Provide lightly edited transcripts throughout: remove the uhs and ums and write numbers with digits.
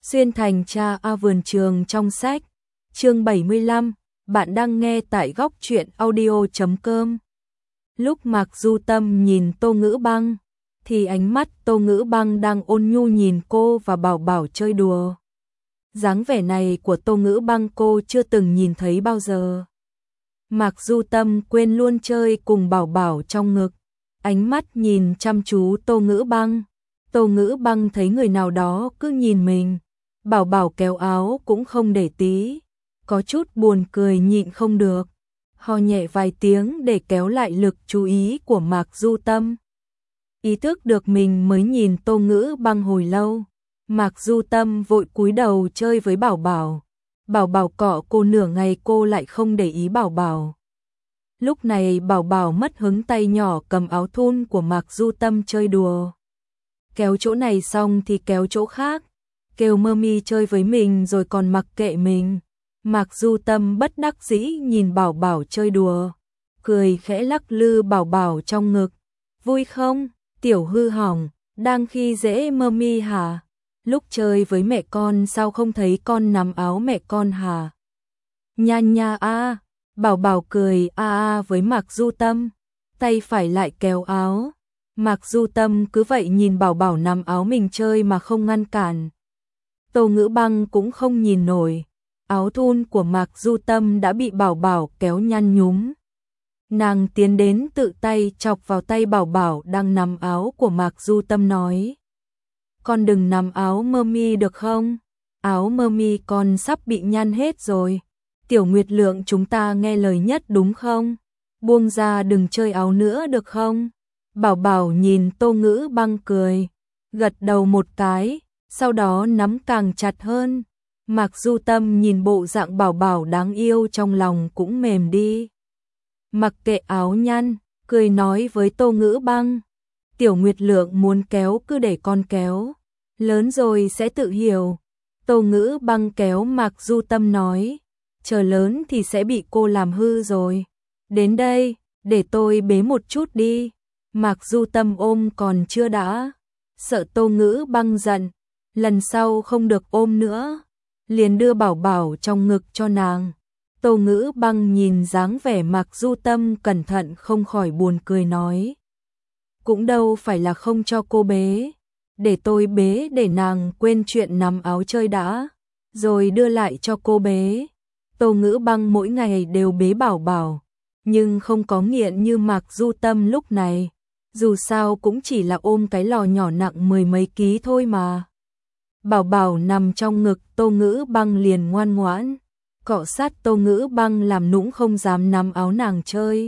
Xuyên thành cha vườn trường trong sách. Chương 75, bạn đang nghe tại góc truyện audio.com. Lúc Mạc Du Tâm nhìn Tô Ngữ Băng, thì ánh mắt Tô Ngữ Băng đang ôn nhu nhìn cô và Bảo Bảo chơi đùa. Dáng vẻ này của Tô Ngữ Băng cô chưa từng nhìn thấy bao giờ. Mạc Du Tâm quên luôn chơi cùng Bảo Bảo trong ngực, ánh mắt nhìn chăm chú Tô Ngữ Băng. Tô Ngữ Băng thấy người nào đó cứ nhìn mình, Bảo Bảo kéo áo cũng không để tí, có chút buồn cười nhịn không được, ho nhẹ vài tiếng để kéo lại lực chú ý của Mạc Du Tâm. Ý thức được mình mới nhìn Tô Ngữ Băng hồi lâu, Mạc Du Tâm vội cúi đầu chơi với Bảo Bảo. Bảo Bảo cọ cô nửa ngày cô lại không để ý Bảo Bảo. Lúc này Bảo Bảo mất hứng, tay nhỏ cầm áo thun của Mạc Du Tâm chơi đùa. Kéo chỗ này xong thì kéo chỗ khác, kêu Mami chơi với mình rồi còn mặc kệ mình. Mạc Du Tâm bất đắc dĩ nhìn Bảo Bảo chơi đùa, cười khẽ lắc lư Bảo Bảo trong ngực. Vui không, tiểu hư hỏng, đang khi dễ Mami hả? Lúc chơi với mẹ con sao không thấy con nắm áo mẹ con hả? Nha nha a, Bảo Bảo cười a với Mạc Du Tâm, tay phải lại kéo áo. Mạc Du Tâm cứ vậy nhìn Bảo Bảo nắm áo mình chơi mà không ngăn cản. Tô Ngữ Băng cũng không nhìn nổi, áo thun của Mạc Du Tâm đã bị Bảo Bảo kéo nhăn nhúm. Nàng tiến đến tự tay chọc vào tay Bảo Bảo đang nắm áo của Mạc Du Tâm nói: con đừng nắm áo Mami được không? Áo Mami con sắp bị nhăn hết rồi. Tiểu Nguyệt Lượng chúng ta nghe lời nhất đúng không? Buông ra đừng chơi áo nữa được không? Bảo Bảo nhìn Tô Ngữ Băng cười, gật đầu một cái, sau đó nắm càng chặt hơn. Mạc Du Tâm nhìn bộ dạng Bảo Bảo đáng yêu trong lòng cũng mềm đi. Mặc kệ áo nhăn, cười nói với Tô Ngữ Băng: Tiểu Nguyệt Lượng muốn kéo cứ để con kéo, lớn rồi sẽ tự hiểu. Tô Ngữ Băng kéo Mạc Du Tâm nói: chờ lớn thì sẽ bị cô làm hư rồi. Đến đây, để tôi bế một chút đi. Mạc Du Tâm ôm còn chưa đã, sợ Tô Ngữ Băng giận, lần sau không được ôm nữa, liền đưa Bảo Bảo trong ngực cho nàng. Tô Ngữ Băng nhìn dáng vẻ Mạc Du Tâm cẩn thận không khỏi buồn cười nói: cũng đâu phải là không cho cô bế, để tôi bế để nàng quên chuyện nắm áo chơi đã, rồi đưa lại cho cô bế. Tô Ngữ Băng mỗi ngày đều bế Bảo Bảo, nhưng không có nghiện như Mạc Du Tâm lúc này, dù sao cũng chỉ là ôm cái lò nhỏ nặng 10 mấy ký thôi mà. Bảo Bảo nằm trong ngực Tô Ngữ Băng liền ngoan ngoãn, cọ sát Tô Ngữ Băng làm nũng không dám nắm áo nàng chơi.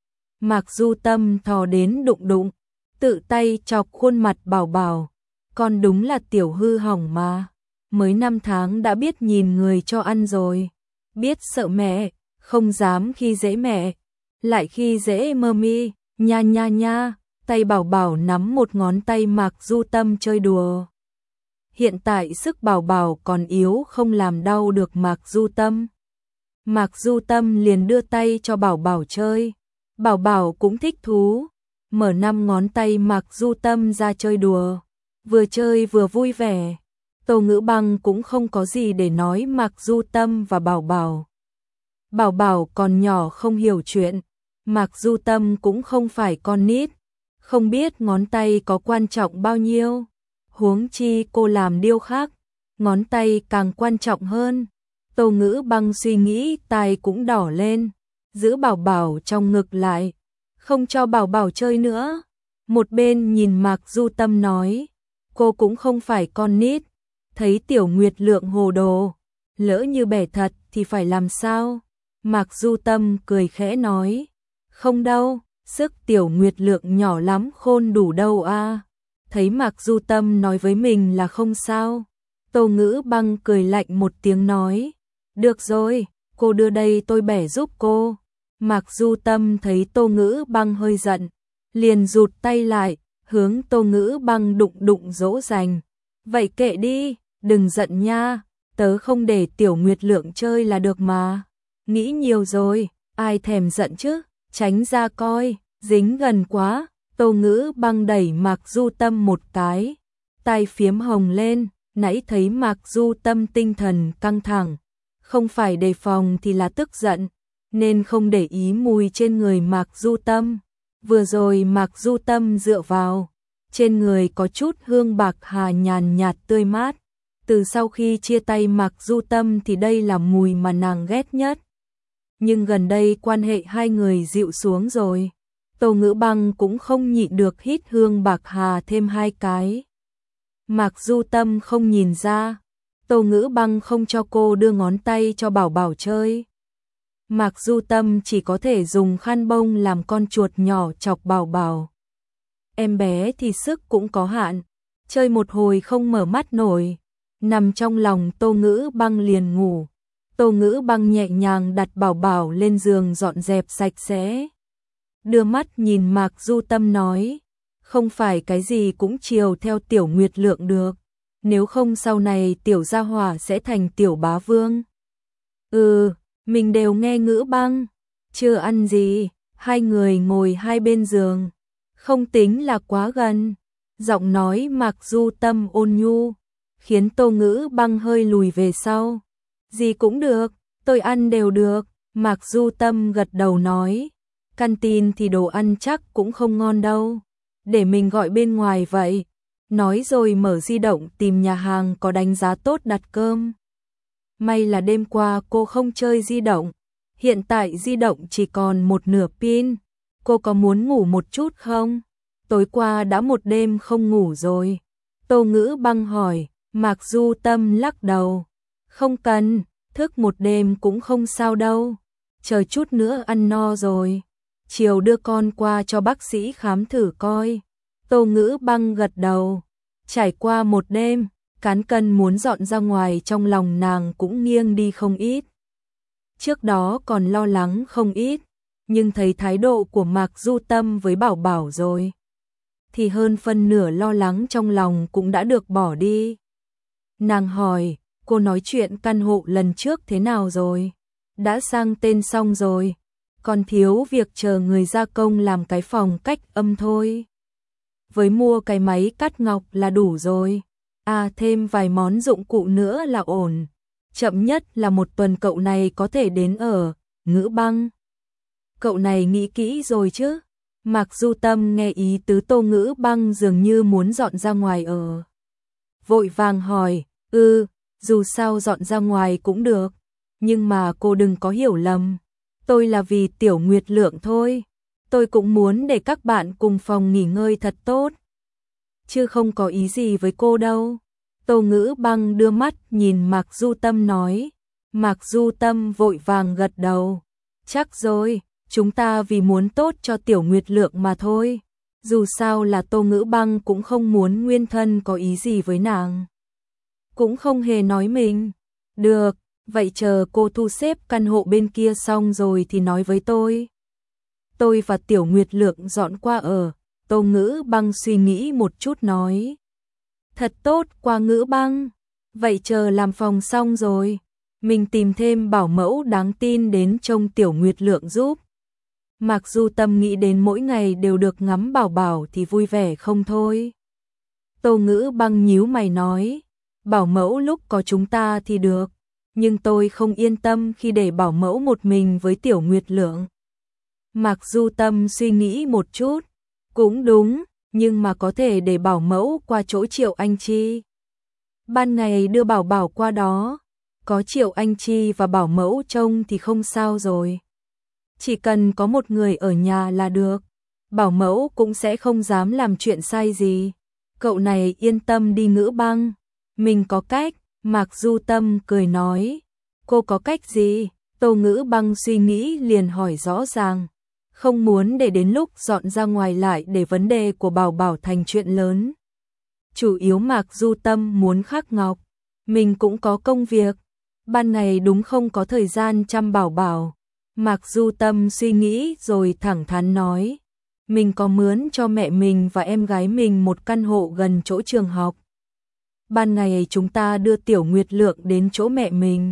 Mạc Du Tâm thò đến đụng đụng, tự tay chọc khuôn mặt Bảo Bảo, con đúng là tiểu hư hỏng mà, mới 5 tháng đã biết nhìn người cho ăn rồi, biết sợ mẹ, không dám khi dễ mẹ, lại khi dễ Mami, nha nha nha. Tay Bảo Bảo nắm một ngón tay Mạc Du Tâm chơi đùa. Hiện tại sức Bảo Bảo còn yếu không làm đau được Mạc Du Tâm. Mạc Du Tâm liền đưa tay cho Bảo Bảo chơi. Bảo Bảo cũng thích thú, mở 5 ngón tay Mạc Du Tâm ra chơi đùa, vừa chơi vừa vui vẻ. Tô Ngữ Băng cũng không có gì để nói Mạc Du Tâm và Bảo Bảo. Bảo Bảo còn nhỏ không hiểu chuyện, Mạc Du Tâm cũng không phải con nít, không biết ngón tay có quan trọng bao nhiêu, huống chi cô làm điêu khắc, ngón tay càng quan trọng hơn. Tô Ngữ Băng suy nghĩ tai cũng đỏ lên, giữ Bảo Bảo trong ngực lại, không cho Bảo Bảo chơi nữa. Một bên nhìn Mạc Du Tâm nói: cô cũng không phải con nít, thấy Tiểu Nguyệt Lượng hồ đồ, lỡ như bẻ thật thì phải làm sao? Mạc Du Tâm cười khẽ nói: không đâu, sức Tiểu Nguyệt Lượng nhỏ lắm khôn đủ đâu a. Thấy Mạc Du Tâm nói với mình là không sao, Tô Ngữ Băng cười lạnh một tiếng nói: được rồi, cô đưa đây tôi bẻ giúp cô. Mạc Du Tâm thấy Tô Ngữ Băng hơi giận, liền rụt tay lại, hướng Tô Ngữ Băng đụng đụng dỗ dành: vậy kệ đi, đừng giận nha, tớ không để Tiểu Nguyệt Lượng chơi là được mà. Nghĩ nhiều rồi, ai thèm giận chứ, tránh ra coi, dính gần quá. Tô Ngữ Băng đẩy Mạc Du Tâm một cái, tai phiếm hồng lên, nãy thấy Mạc Du Tâm tinh thần căng thẳng, không phải đề phòng thì là tức giận, nên không để ý mùi trên người Mạc Du Tâm. Vừa rồi Mạc Du Tâm dựa vào, trên người có chút hương bạc hà nhàn nhạt tươi mát. Từ sau khi chia tay Mạc Du Tâm thì đây là mùi mà nàng ghét nhất. Nhưng gần đây quan hệ hai người dịu xuống rồi. Tô Ngữ Băng cũng không nhịn được hít hương bạc hà thêm 2 cái. Mạc Du Tâm không nhìn ra, Tô Ngữ Băng không cho cô đưa ngón tay cho Bảo Bảo chơi. Mạc Du Tâm chỉ có thể dùng khăn bông làm con chuột nhỏ chọc Bảo Bảo. Em bé thì sức cũng có hạn, chơi một hồi không mở mắt nổi, nằm trong lòng Tô Ngữ Băng liền ngủ. Tô Ngữ Băng nhẹ nhàng đặt Bảo Bảo lên giường dọn dẹp sạch sẽ. Đưa mắt nhìn Mạc Du Tâm nói, không phải cái gì cũng chiều theo Tiểu Nguyệt Lượng được, nếu không sau này Tiểu Gia Hỏa sẽ thành Tiểu Bá Vương. Mình đều nghe Ngữ Băng. Chưa ăn gì, hai người ngồi hai bên giường, không tính là quá gần. Giọng nói Mạc Du Tâm ôn nhu, khiến Tô Ngữ Băng hơi lùi về sau. Gì cũng được, tôi ăn đều được. Mạc Du Tâm gật đầu nói, canteen thì đồ ăn chắc cũng không ngon đâu, để mình gọi bên ngoài vậy. Nói rồi mở di động tìm nhà hàng có đánh giá tốt đặt cơm. May là đêm qua cô không chơi di động, hiện tại di động chỉ còn một nửa pin. Cô có muốn ngủ một chút không? Tối qua đã một đêm không ngủ rồi. Tô Ngữ Băng hỏi. Mạc Du Tâm lắc đầu, không cần, thức một đêm cũng không sao đâu, chờ chút nữa ăn no rồi, chiều đưa con qua cho bác sĩ khám thử coi. Tô Ngữ Băng gật đầu, trải qua một đêm, cán cân muốn dọn ra ngoài trong lòng nàng cũng nghiêng đi không ít. Trước đó còn lo lắng không ít, nhưng thấy thái độ của Mạc Du Tâm với Bảo Bảo rồi, thì hơn phân nửa lo lắng trong lòng cũng đã được bỏ đi. Nàng hỏi, cô nói chuyện căn hộ lần trước thế nào rồi? Đã sang tên xong rồi, còn thiếu việc chờ người gia công làm cái phòng cách âm thôi. Với mua cái máy cắt ngọc là đủ rồi. Thêm vài món dụng cụ nữa là ổn. Chậm nhất là 1 tuần cậu này có thể đến ở. Ngữ Băng, cậu này nghĩ kỹ rồi chứ? Mạc Du Tâm nghe ý tứ Tô Ngữ Băng dường như muốn dọn ra ngoài ở. Vội vàng hỏi, dù sao dọn ra ngoài cũng được, nhưng mà cô đừng có hiểu lầm, tôi là vì Tiểu Nguyệt Lượng thôi, tôi cũng muốn để các bạn cùng phòng nghỉ ngơi thật tốt, chứ không có ý gì với cô đâu. Tô Ngữ Băng đưa mắt nhìn Mạc Du Tâm nói. Mạc Du Tâm vội vàng gật đầu, chắc rồi, chúng ta vì muốn tốt cho Tiểu Nguyệt Lượng mà thôi, dù sao là Tô Ngữ Băng cũng không muốn nguyên thân có ý gì với nàng, cũng không hề nói mình. Được, vậy chờ cô thu xếp căn hộ bên kia xong rồi thì nói với tôi. Tôi và Tiểu Nguyệt Lượng dọn qua ở. Tô Ngữ Băng suy nghĩ một chút nói. Thật tốt qua Ngữ Băng. Vậy chờ làm phòng xong rồi, mình tìm thêm bảo mẫu đáng tin đến trông Tiểu Nguyệt Lượng giúp. Mạc Du Tâm nghĩ đến mỗi ngày đều được ngắm Bảo Bảo thì vui vẻ không thôi. Tô Ngữ Băng nhíu mày nói, bảo mẫu lúc có chúng ta thì được, nhưng tôi không yên tâm khi để bảo mẫu một mình với Tiểu Nguyệt Lượng. Mạc Du Tâm suy nghĩ một chút, cũng đúng, nhưng mà có thể để bảo mẫu qua chỗ Triệu Anh Chi. Ban ngày đưa Bảo Bảo qua đó, có Triệu Anh Chi và bảo mẫu trông thì không sao rồi. Chỉ cần có một người ở nhà là được, bảo mẫu cũng sẽ không dám làm chuyện sai gì. Cậu này yên tâm đi Ngữ Băng, mình có cách. Mạc Du Tâm cười nói, cô có cách gì? Tô Ngữ Băng suy nghĩ liền hỏi rõ ràng, không muốn để đến lúc dọn ra ngoài lại để vấn đề của Bảo Bảo thành chuyện lớn. Chủ yếu Mạc Du Tâm muốn khắc ngọc, mình cũng có công việc, ban ngày đúng không có thời gian chăm Bảo Bảo. Mạc Du Tâm suy nghĩ rồi thẳng thắn nói, mình có mướn cho mẹ mình và em gái mình một căn hộ gần chỗ trường học. Ban ngày chúng ta đưa Tiểu Nguyệt Lượng đến chỗ mẹ mình,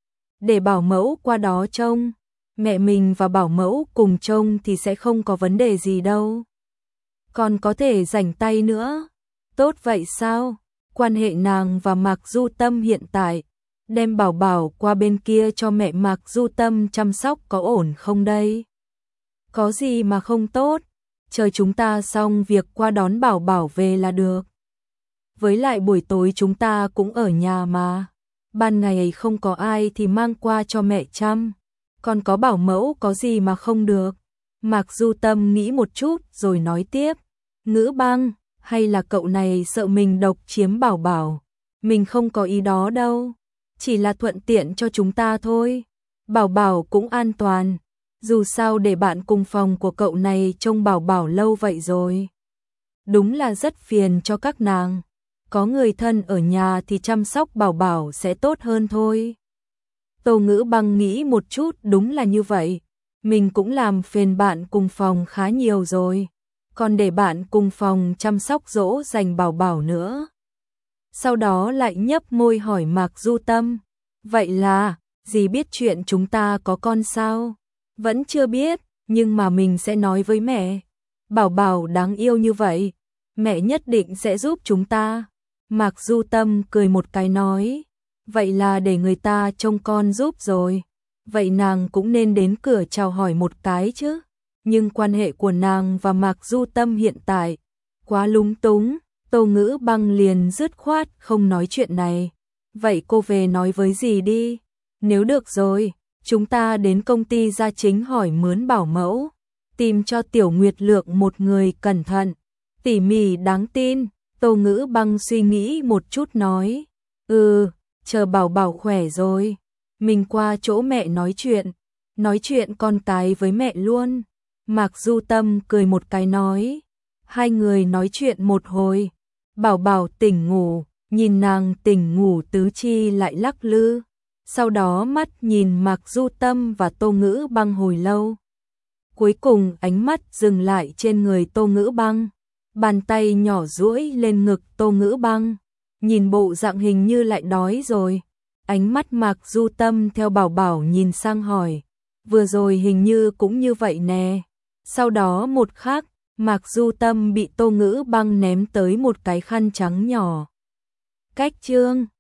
để bảo mẫu qua đó trông. Mẹ mình và bảo mẫu cùng trông thì sẽ không có vấn đề gì đâu. Còn có thể rảnh tay nữa. Tốt vậy sao? quan hệ nàng và Mạc Du Tâm hiện tại, đem Bảo Bảo qua bên kia cho mẹ Mạc Du Tâm chăm sóc có ổn không đây? Có gì mà không tốt, chờ chúng ta xong việc qua đón Bảo Bảo về là được. Với lại buổi tối chúng ta cũng ở nhà mà, ban ngày không có ai thì mang qua cho mẹ chăm, còn có bảo mẫu có gì mà không được. Mạc Du Tâm nghĩ một chút rồi nói tiếp, Ngữ Băng, hay là cậu này sợ mình độc chiếm Bảo Bảo? Mình không có ý đó đâu, chỉ là thuận tiện cho chúng ta thôi. Bảo Bảo cũng an toàn, dù sao để bạn cùng phòng của cậu này trông Bảo Bảo lâu vậy rồi. Đúng là rất phiền cho các nàng, có người thân ở nhà thì chăm sóc Bảo Bảo sẽ tốt hơn thôi. Tô Ngữ Băng nghĩ một chút, đúng là như vậy, mình cũng làm phiền bạn cùng phòng khá nhiều rồi, còn để bạn cùng phòng chăm sóc dỗ dành Bảo Bảo nữa. Sau đó lại nhấp môi hỏi Mạc Du Tâm, vậy là, dì biết chuyện chúng ta có con sao? Vẫn chưa biết, nhưng mà mình sẽ nói với mẹ. Bảo Bảo đáng yêu như vậy, mẹ nhất định sẽ giúp chúng ta. Mạc Du Tâm cười một cái nói, vậy là để người ta trông con giúp rồi. Vậy nàng cũng nên đến cửa chào hỏi một cái chứ. Nhưng quan hệ của nàng và Mạc Du Tâm hiện tại quá lúng túng, Tô Ngữ Băng liền dứt khoát không nói chuyện này. Vậy cô về nói với dì đi. Nếu được rồi, chúng ta đến công ty Gia Chính hỏi mướn bảo mẫu, tìm cho Tiểu Nguyệt Lượng một người cẩn thận, tỉ mỉ đáng tin. Tô Ngữ Băng suy nghĩ một chút nói, chờ Bảo Bảo khỏe rồi, mình qua chỗ mẹ nói chuyện con cái với mẹ luôn. Mạc Du Tâm cười một cái nói, hai người nói chuyện một hồi, Bảo Bảo tỉnh ngủ, nhìn nàng tỉnh ngủ tứ chi lại lắc lư, sau đó mắt nhìn Mạc Du Tâm và Tô Ngữ Băng hồi lâu. Cuối cùng ánh mắt dừng lại trên người Tô Ngữ Băng, bàn tay nhỏ duỗi lên ngực Tô Ngữ Băng, nhìn bộ dạng hình như lại đói rồi. Ánh mắt Mạc Du Tâm theo Bảo Bảo nhìn sang hỏi, vừa rồi hình như cũng như vậy nè. Sau đó một khắc, Mạc Du Tâm bị Tô Ngữ Băng ném tới một cái khăn trắng nhỏ. Cách chương